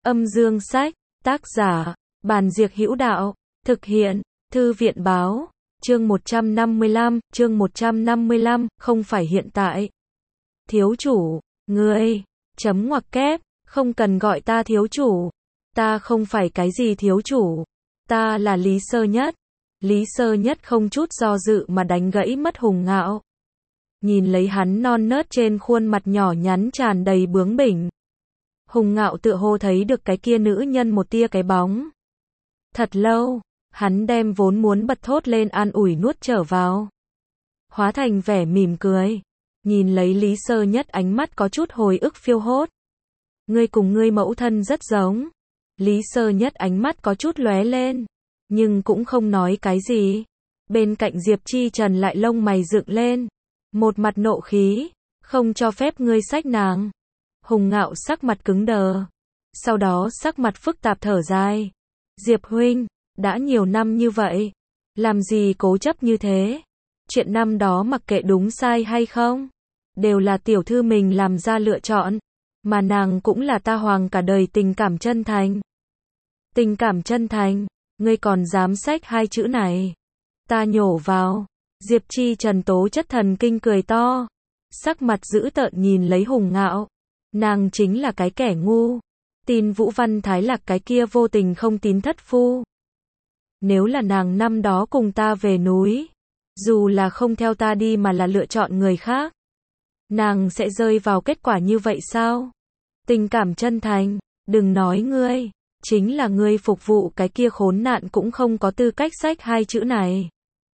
Âm dương sách, tác giả, Bàn Diệc Hữu Đạo, thực hiện, Thư viện báo, chương 155, không phải hiện tại. Thiếu chủ, ngươi, chấm ngoặc kép, không cần gọi ta thiếu chủ. Ta không phải cái gì thiếu chủ. Ta là Lý Sơ Nhất. Lý Sơ Nhất không chút do dự mà đánh gãy mất Hùng Ngạo. Nhìn lấy hắn non nớt trên khuôn mặt nhỏ nhắn tràn đầy bướng bỉnh. Hùng Ngạo tựa hồ thấy được cái kia nữ nhân một tia cái bóng. Thật lâu, hắn đem vốn muốn bật thốt lên an ủi nuốt trở vào. Hóa thành vẻ mỉm cười. Nhìn lấy Lý Sơ Nhất ánh mắt có chút hồi ức phiêu hốt. Ngươi cùng ngươi mẫu thân rất giống. Lý Sơ Nhất ánh mắt có chút lóe lên. Nhưng cũng không nói cái gì. Bên cạnh Diệp Chi Trần lại lông mày dựng lên. Một mặt nộ khí. Không cho phép ngươi xách nàng. Hùng Ngạo sắc mặt cứng đờ. Sau đó sắc mặt phức tạp thở dài. Diệp huynh, đã nhiều năm như vậy. Làm gì cố chấp như thế? Chuyện năm đó mặc kệ đúng sai hay không. Đều là tiểu thư mình làm ra lựa chọn. Mà nàng cũng là ta Hoàng cả đời tình cảm chân thành. Tình cảm chân thành, ngươi còn dám xách hai chữ này. Ta nhổ vào. Diệp Chi Trần tố chất thần kinh cười to. Sắc mặt dữ tợn nhìn lấy Hùng Ngạo. Nàng chính là cái kẻ ngu. Tin Vũ Văn Thái Lạc cái kia vô tình không tín thất phu. Nếu là nàng năm đó cùng ta về núi. Dù là không theo ta đi mà là lựa chọn người khác. Nàng sẽ rơi vào kết quả như vậy sao? Tình cảm chân thành, đừng nói ngươi. Chính là ngươi phục vụ cái kia khốn nạn cũng không có tư cách xách hai chữ này.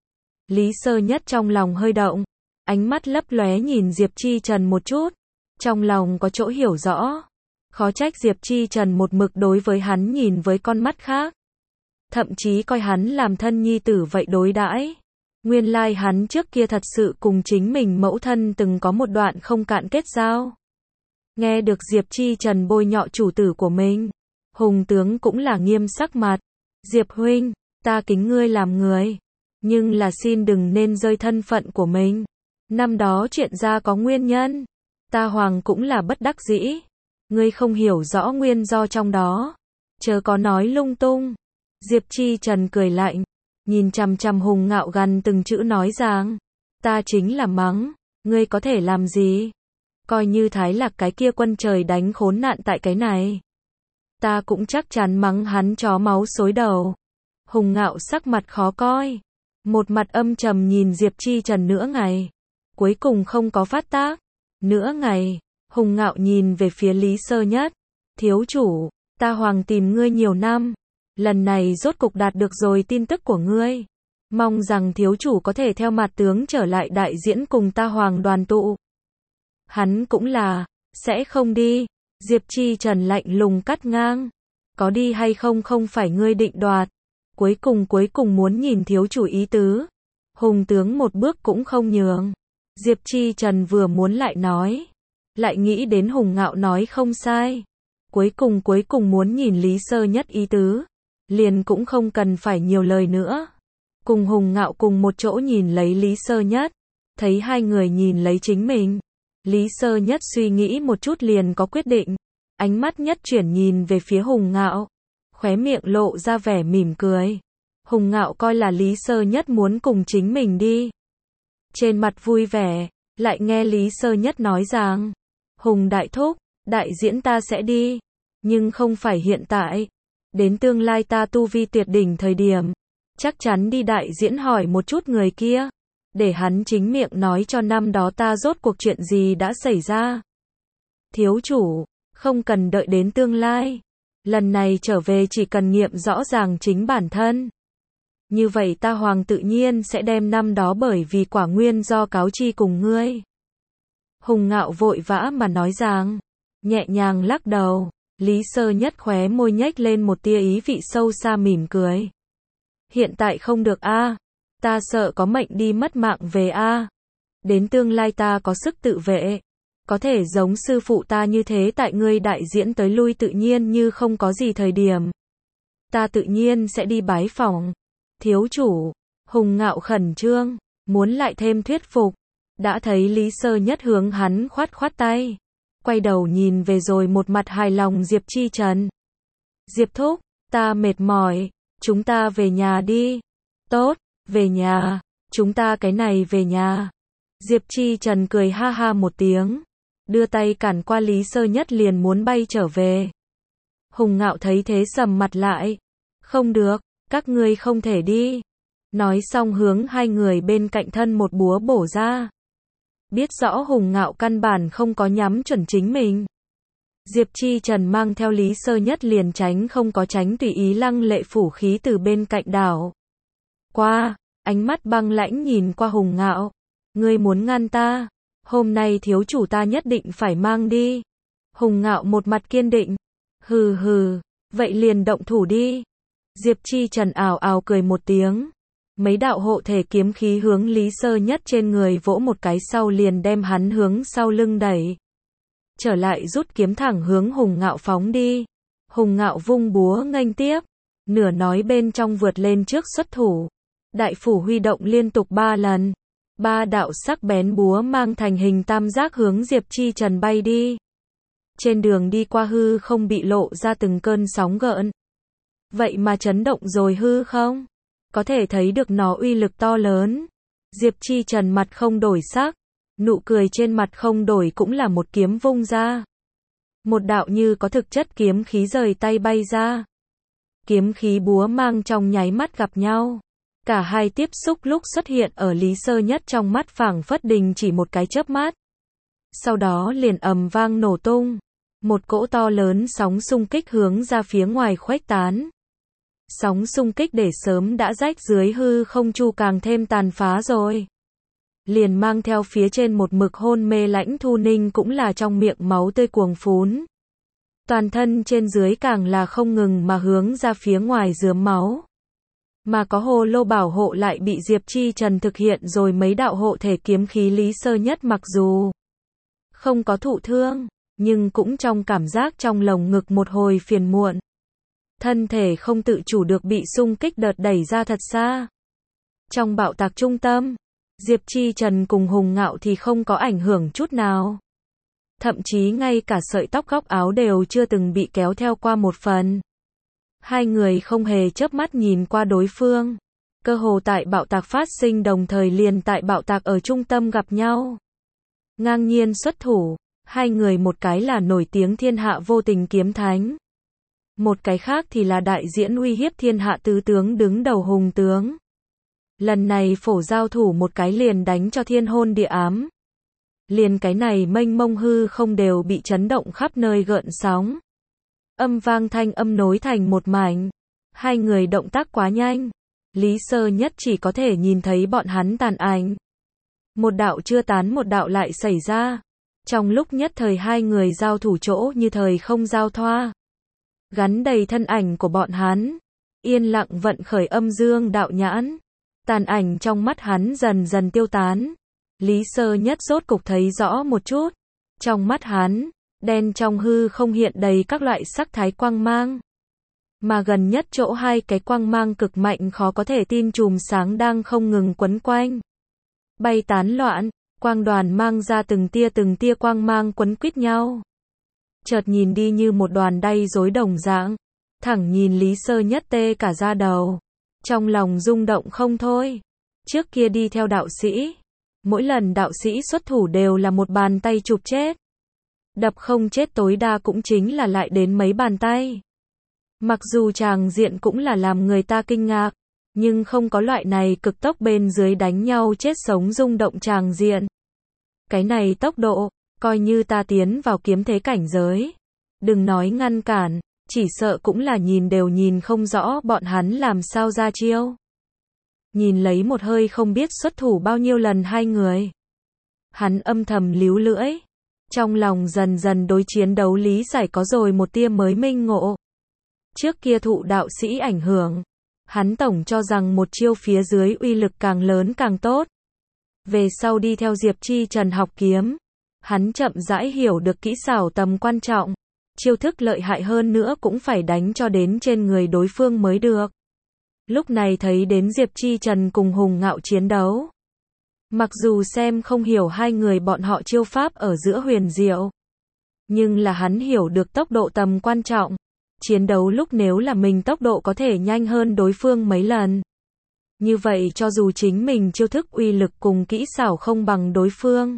Lý Sơ Nhất trong lòng hơi động. Ánh mắt lấp lóe nhìn Diệp Chi Trần một chút. Trong lòng có chỗ hiểu rõ. Khó trách Diệp Chi Trần một mực đối với hắn nhìn với con mắt khác. Thậm chí coi hắn làm thân nhi tử vậy đối đãi. Nguyên lai hắn trước kia thật sự cùng chính mình mẫu thân từng có một đoạn không cạn kết giao. Nghe được Diệp Chi Trần bôi nhọ chủ tử của mình. Hùng tướng cũng là nghiêm sắc mặt. Diệp huynh, ta kính ngươi làm người. Nhưng là xin đừng nên rơi thân phận của mình. Năm đó chuyện ra có nguyên nhân. Ta Hoàng cũng là bất đắc dĩ. Ngươi không hiểu rõ nguyên do trong đó. Chớ có nói lung tung. Diệp Chi Trần cười lạnh. Nhìn chằm chằm Hùng Ngạo gần từng chữ nói rằng. Ta chính là mắng. Ngươi có thể làm gì? Coi như Thái Lạc cái kia quân trời đánh khốn nạn tại cái này. Ta cũng chắc chắn mắng hắn chó máu xối đầu. Hùng Ngạo sắc mặt khó coi. Một mặt âm trầm nhìn Diệp Chi Trần nửa ngày. Cuối cùng không có phát tác. Nửa ngày, Hùng Ngạo nhìn về phía Lý Sơ Nhất. Thiếu chủ, ta Hoàng tìm ngươi nhiều năm. Lần này rốt cục đạt được rồi tin tức của ngươi. Mong rằng thiếu chủ có thể theo mặt tướng trở lại đại diễn cùng ta Hoàng đoàn tụ. Hắn cũng là, sẽ không đi. Diệp Chi Trần lạnh lùng cắt ngang. Có đi hay không không phải ngươi định đoạt. Cuối cùng muốn nhìn thiếu chủ ý tứ. Hùng tướng một bước cũng không nhường. Diệp Chi Trần vừa muốn lại nói. Lại nghĩ đến Hùng Ngạo nói không sai. Cuối cùng muốn nhìn Lý Sơ Nhất ý tứ. Liền cũng không cần phải nhiều lời nữa. Cùng Hùng Ngạo cùng một chỗ nhìn lấy Lý Sơ Nhất. Thấy hai người nhìn lấy chính mình. Lý Sơ Nhất suy nghĩ một chút liền có quyết định. Ánh mắt nhất chuyển nhìn về phía Hùng Ngạo. Khóe miệng lộ ra vẻ mỉm cười. Hùng Ngạo coi là Lý Sơ Nhất muốn cùng chính mình đi. Trên mặt vui vẻ, lại nghe Lý Sơ Nhất nói rằng. Hùng đại thúc, đại diễn ta sẽ đi. Nhưng không phải hiện tại. Đến tương lai ta tu vi tuyệt đỉnh thời điểm. Chắc chắn đi đại diễn hỏi một chút người kia. Để hắn chính miệng nói cho năm đó ta rốt cuộc chuyện gì đã xảy ra. Thiếu chủ, không cần đợi đến tương lai. Lần này trở về chỉ cần nghiệm rõ ràng chính bản thân. Như vậy ta Hoàng tự nhiên sẽ đem năm đó bởi vì quả nguyên do cáo chi cùng ngươi. Hùng Ngạo vội vã mà nói rằng. Nhẹ nhàng lắc đầu. Lý Sơ Nhất khóe môi nhếch lên một tia ý vị sâu xa mỉm cười. Hiện tại không được a. Ta sợ có mệnh đi mất mạng về a. Đến tương lai ta có sức tự vệ. Có thể giống sư phụ ta như thế tại ngươi đại diễn tới lui tự nhiên như không có gì thời điểm. Ta tự nhiên sẽ đi bái phỏng. Thiếu chủ, Hùng Ngạo khẩn trương, muốn lại thêm thuyết phục. Đã thấy Lý Sơ Nhất hướng hắn khoát khoát tay. Quay đầu nhìn về rồi một mặt hài lòng Diệp Chi Trần. Diệp thúc, ta mệt mỏi, chúng ta về nhà đi. Tốt, về nhà, chúng ta cái này về nhà. Diệp Chi Trần cười ha ha một tiếng, đưa tay cản qua Lý Sơ Nhất liền muốn bay trở về. Hùng Ngạo thấy thế sầm mặt lại. Không được, các ngươi không thể đi. Nói xong hướng hai người bên cạnh thân một búa bổ ra. Biết rõ Hùng Ngạo căn bản không có nhắm chuẩn chính mình. Diệp Chi Trần mang theo Lý Sơ Nhất liền tránh không có tránh tùy ý lăng lệ phủ khí từ bên cạnh đảo qua, ánh mắt băng lãnh nhìn qua Hùng Ngạo. Ngươi muốn ngăn ta, hôm nay thiếu chủ ta nhất định phải mang đi. Hùng Ngạo một mặt kiên định. Hừ hừ, vậy liền động thủ đi. Diệp Chi Trần ào ào cười một tiếng. Mấy đạo hộ thể kiếm khí hướng Lý Sơ Nhất trên người vỗ một cái sau liền đem hắn hướng sau lưng đẩy. Trở lại rút kiếm thẳng hướng Hùng Ngạo phóng đi. Hùng Ngạo vung búa nghênh tiếp. Nửa nói bên trong vượt lên trước xuất thủ. Đại phủ huy động liên tục 3 lần. 3 đạo sắc bén búa mang thành hình tam giác hướng Diệp Chi Trần bay đi. Trên đường đi qua hư không bị lộ ra từng cơn sóng gợn. Vậy mà chấn động rồi hư không? Có thể thấy được nó uy lực to lớn. Diệp Chi Trần mặt không đổi sắc. Nụ cười trên mặt không đổi cũng là một kiếm vung ra. Một đạo như có thực chất kiếm khí rời tay bay ra. Kiếm khí búa mang trong nháy mắt gặp nhau. Cả hai tiếp xúc lúc xuất hiện ở Lý Sơ Nhất trong mắt phảng phất đình chỉ một cái chớp mắt. Sau đó liền ầm vang nổ tung. Một cỗ to lớn sóng xung kích hướng ra phía ngoài khuếch tán. Sóng xung kích để sớm đã rách dưới hư không chu càng thêm tàn phá rồi. Liền mang theo phía trên một mực hôn mê Lãnh Thu Ninh cũng là trong miệng máu tươi cuồng phún. Toàn thân trên dưới càng là không ngừng mà hướng ra phía ngoài rướm máu. Mà có hồ lô bảo hộ lại bị Diệp Chi Trần thực hiện rồi mấy đạo hộ thể kiếm khí. Lý Sơ Nhất mặc dù không có thụ thương, nhưng cũng trong cảm giác trong lồng ngực một hồi phiền muộn. Thân thể không tự chủ được bị xung kích đợt đẩy ra thật xa. Trong bạo tạc trung tâm, Diệp Chi Trần cùng Hùng Ngạo thì không có ảnh hưởng chút nào. Thậm chí ngay cả sợi tóc góc áo đều chưa từng bị kéo theo qua một phần. Hai người không hề chớp mắt nhìn qua đối phương. Cơ hồ tại bạo tạc phát sinh đồng thời liền tại bạo tạc ở trung tâm gặp nhau. Ngang nhiên xuất thủ, hai người một cái là nổi tiếng thiên hạ vô tình kiếm thánh. Một cái khác thì là đại diễn uy hiếp thiên hạ tứ tướng đứng đầu hùng tướng. Lần này phổ giao thủ một cái liền đánh cho thiên hôn địa ám. Liền cái này mênh mông hư không đều bị chấn động khắp nơi gợn sóng. Âm vang thanh âm nối thành một mảnh. Hai người động tác quá nhanh. Lý Sơ Nhất chỉ có thể nhìn thấy bọn hắn tàn ảnh. Một đạo chưa tán một đạo lại xảy ra. Trong lúc nhất thời hai người giao thủ chỗ như thời không giao thoa. Gắn đầy thân ảnh của bọn hắn. Yên lặng vận khởi âm dương đạo nhãn. Tàn ảnh trong mắt hắn dần dần tiêu tán. Lý Sơ Nhất rốt cục thấy rõ một chút. Trong mắt hắn, đen trong hư không hiện đầy các loại sắc thái quang mang. Mà gần nhất chỗ hai cái quang mang cực mạnh khó có thể tin chùm sáng đang không ngừng quấn quanh. Bay tán loạn, quang đoàn mang ra từng tia quang mang quấn quýt nhau. Chợt nhìn đi như một đoàn đay rối đồng dạng. Thẳng nhìn Lý Sơ Nhất tê cả da đầu. Trong lòng rung động không thôi. Trước kia đi theo đạo sĩ. Mỗi lần đạo sĩ xuất thủ đều là một bàn tay chụp chết. Đập không chết tối đa cũng chính là lại đến mấy bàn tay. Mặc dù tràng diện cũng là làm người ta kinh ngạc. Nhưng không có loại này cực tốc bên dưới đánh nhau chết sống rung động tràng diện. Cái này tốc độ, coi như ta tiến vào kiếm thế cảnh giới. Đừng nói ngăn cản, chỉ sợ cũng là nhìn đều nhìn không rõ bọn hắn làm sao ra chiêu. Nhìn lấy một hơi không biết xuất thủ bao nhiêu lần hai người. Hắn âm thầm líu lưỡi. Trong lòng dần dần đối chiến đấu lý giải có rồi một tia mới minh ngộ. Trước kia thụ đạo sĩ ảnh hưởng. Hắn tổng cho rằng một chiêu phía dưới uy lực càng lớn càng tốt. Về sau đi theo Diệp Chi Trần học kiếm. Hắn chậm rãi hiểu được kỹ xảo tầm quan trọng. Chiêu thức lợi hại hơn nữa cũng phải đánh cho đến trên người đối phương mới được. Lúc này thấy đến Diệp Chi Trần cùng Hùng Ngạo chiến đấu. Mặc dù xem không hiểu hai người bọn họ chiêu pháp ở giữa huyền diệu. Nhưng là hắn hiểu được tốc độ tầm quan trọng. Chiến đấu lúc nếu là mình tốc độ có thể nhanh hơn đối phương mấy lần. Như vậy cho dù chính mình chiêu thức uy lực cùng kỹ xảo không bằng đối phương,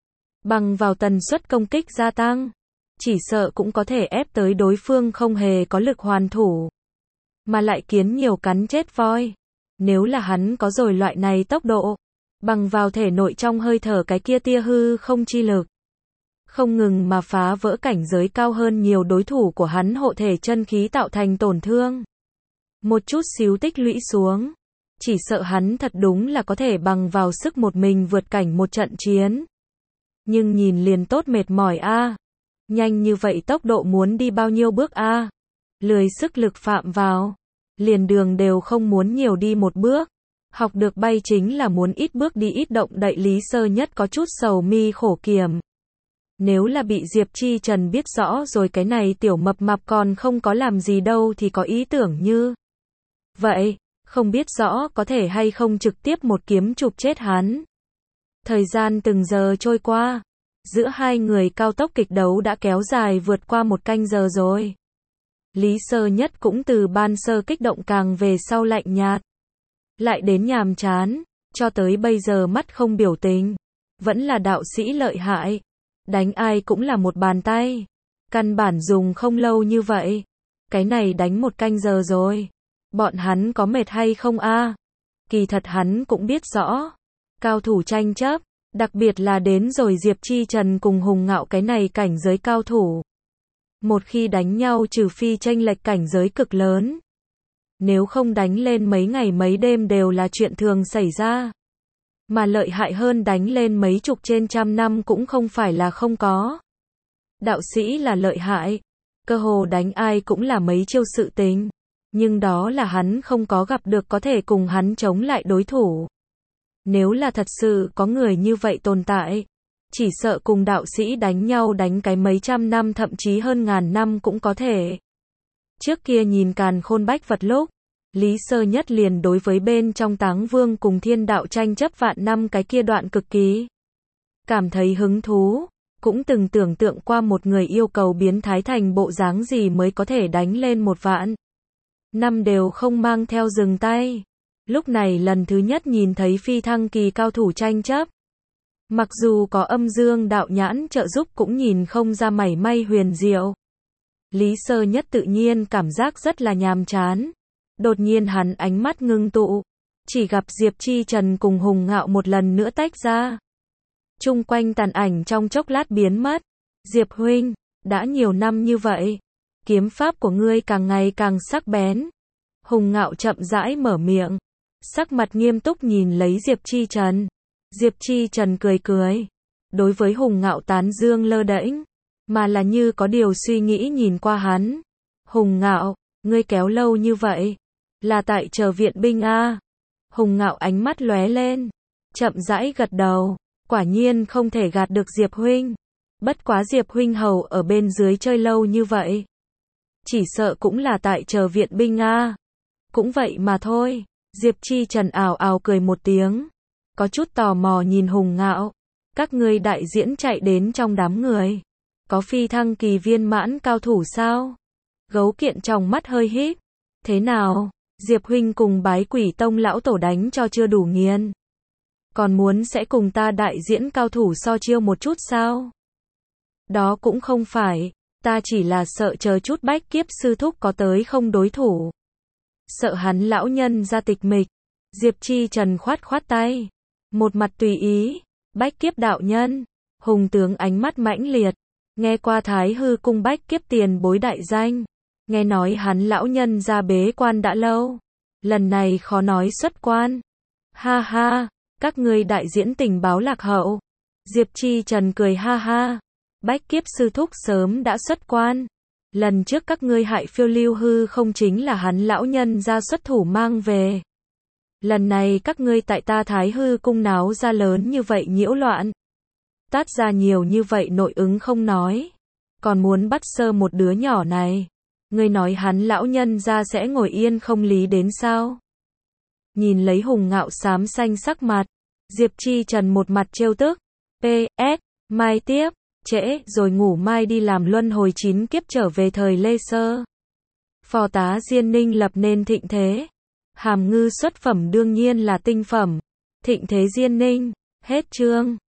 bằng vào tần suất công kích gia tăng, chỉ sợ cũng có thể ép tới đối phương không hề có lực hoàn thủ, mà lại kiến nhiều cắn chết voi. Nếu là hắn có rồi loại này tốc độ, bằng vào thể nội trong hơi thở cái kia tia hư không chi lực, không ngừng mà phá vỡ cảnh giới cao hơn nhiều đối thủ của hắn hộ thể chân khí tạo thành tổn thương. Một chút xíu tích lũy xuống, chỉ sợ hắn thật đúng là có thể bằng vào sức một mình vượt cảnh một trận chiến. Nhưng nhìn liền tốt mệt mỏi a. Nhanh như vậy tốc độ muốn đi bao nhiêu bước a? Lười sức lực phạm vào, liền đường đều không muốn nhiều đi một bước. Học được bay chính là muốn ít bước đi ít động đậy. Lý Sơ Nhất có chút sầu mi khổ kiểm. Nếu là bị Diệp Chi Trần biết rõ rồi cái này tiểu mập mạp còn không có làm gì đâu thì có ý tưởng như vậy, không biết rõ có thể hay không trực tiếp một kiếm chụp chết hắn. Thời gian từng giờ trôi qua, giữa hai người cao tốc kịch đấu đã kéo dài vượt qua 1 canh giờ rồi. Lý Sơ Nhất cũng từ ban sơ kích động càng về sau lạnh nhạt, lại đến nhàm chán, cho tới bây giờ mắt không biểu tình. Vẫn là đạo sĩ lợi hại, đánh ai cũng là một bàn tay, căn bản dùng không lâu như vậy. Cái này đánh 1 canh giờ rồi, bọn hắn có mệt hay không a? Kỳ thật hắn cũng biết rõ, cao thủ tranh chấp, đặc biệt là đến rồi Diệp Chi Trần cùng Hùng Ngạo cái này cảnh giới cao thủ. Một khi đánh nhau trừ phi chênh lệch cảnh giới cực lớn, nếu không đánh lên mấy ngày mấy đêm đều là chuyện thường xảy ra. Mà lợi hại hơn đánh lên mấy chục trên trăm năm cũng không phải là không có. Đạo sĩ là lợi hại, cơ hồ đánh ai cũng là mấy chiêu sự tình, nhưng đó là hắn không có gặp được có thể cùng hắn chống lại đối thủ. Nếu là thật sự có người như vậy tồn tại, chỉ sợ cùng đạo sĩ đánh nhau đánh cái mấy trăm năm thậm chí hơn ngàn năm cũng có thể. Trước kia nhìn Càn Khôn Bách Vật lúc, Lý Sơ Nhất liền đối với bên trong Táng Vương cùng Thiên Đạo tranh chấp vạn năm cái kia đoạn cực kỳ cảm thấy hứng thú, cũng từng tưởng tượng qua một người yêu cầu biến thái thành bộ dáng gì mới có thể đánh lên 1 vạn năm đều không mang theo dừng tay. Lúc này lần thứ nhất nhìn thấy phi thăng kỳ cao thủ tranh chấp, mặc dù có âm dương đạo nhãn trợ giúp cũng nhìn không ra mảy may huyền diệu. Lý Sơ Nhất tự nhiên cảm giác rất là nhàm chán. Đột nhiên hắn ánh mắt ngưng tụ, chỉ gặp Diệp Chi Trần cùng Hùng Ngạo một lần nữa tách ra. Chung quanh tàn ảnh trong chốc lát biến mất. Diệp huynh, đã nhiều năm như vậy, kiếm pháp của ngươi càng ngày càng sắc bén. Hùng Ngạo chậm rãi mở miệng, sắc mặt nghiêm túc nhìn lấy Diệp Chi Trần. Diệp Chi Trần cười cười, đối với Hùng Ngạo tán dương lơ đễnh, mà là như có điều suy nghĩ nhìn qua hắn. Hùng Ngạo, ngươi kéo lâu như vậy, là tại chờ viện binh a? Hùng Ngạo ánh mắt lóe lên, chậm rãi gật đầu, quả nhiên không thể gạt được Diệp huynh. Bất quá Diệp huynh hầu ở bên dưới chơi lâu như vậy, chỉ sợ cũng là tại chờ viện binh a. Cũng vậy mà thôi. Diệp Chi Trần ào ào cười một tiếng, có chút tò mò nhìn Hùng Ngạo. Các ngươi đại diễn chạy đến trong đám người, có phi thăng kỳ viên mãn cao thủ sao? Gấu Kiện trong mắt hơi híp. Thế nào, Diệp huynh cùng Bái Quỷ Tông lão tổ đánh cho chưa đủ nghiền, còn muốn sẽ cùng ta đại diễn cao thủ so chiêu một chút sao? Đó cũng không phải, ta chỉ là sợ chờ chút Bách Kiếp sư thúc có tới không đối thủ, sợ hắn lão nhân ra tịch mịch. Diệp Chi Trần khoát khoát tay, một mặt tùy ý. Bách Kiếp đạo nhân, Hùng tướng ánh mắt mãnh liệt, nghe qua Thái Hư cung Bách Kiếp tiền bối đại danh, nghe nói hắn lão nhân ra bế quan đã lâu, lần này khó nói xuất quan. Ha ha, các ngươi đại diễn tình báo lạc hậu. Diệp Chi Trần cười ha ha, Bách Kiếp sư thúc sớm đã xuất quan, lần trước các ngươi hại phiêu lưu hư không chính là hắn lão nhân ra xuất thủ mang về. Lần này các ngươi tại ta Thái Hư cung náo ra lớn như vậy nhiễu loạn, tát ra nhiều như vậy nội ứng không nói, còn muốn bắt sơ một đứa nhỏ này, ngươi nói hắn lão nhân ra sẽ ngồi yên không lý đến sao? Nhìn lấy Hùng Ngạo xám xanh sắc mặt, Diệp Chi Trần một mặt trêu tức. PS, mai tiếp, trễ rồi ngủ mai đi làm luân hồi 9 kiếp trở về thời Lê Sơ. Phò tá Diên Ninh lập nên thịnh thế. Hàm ngư xuất phẩm đương nhiên là tinh phẩm. Thịnh thế Diên Ninh. Hết chương.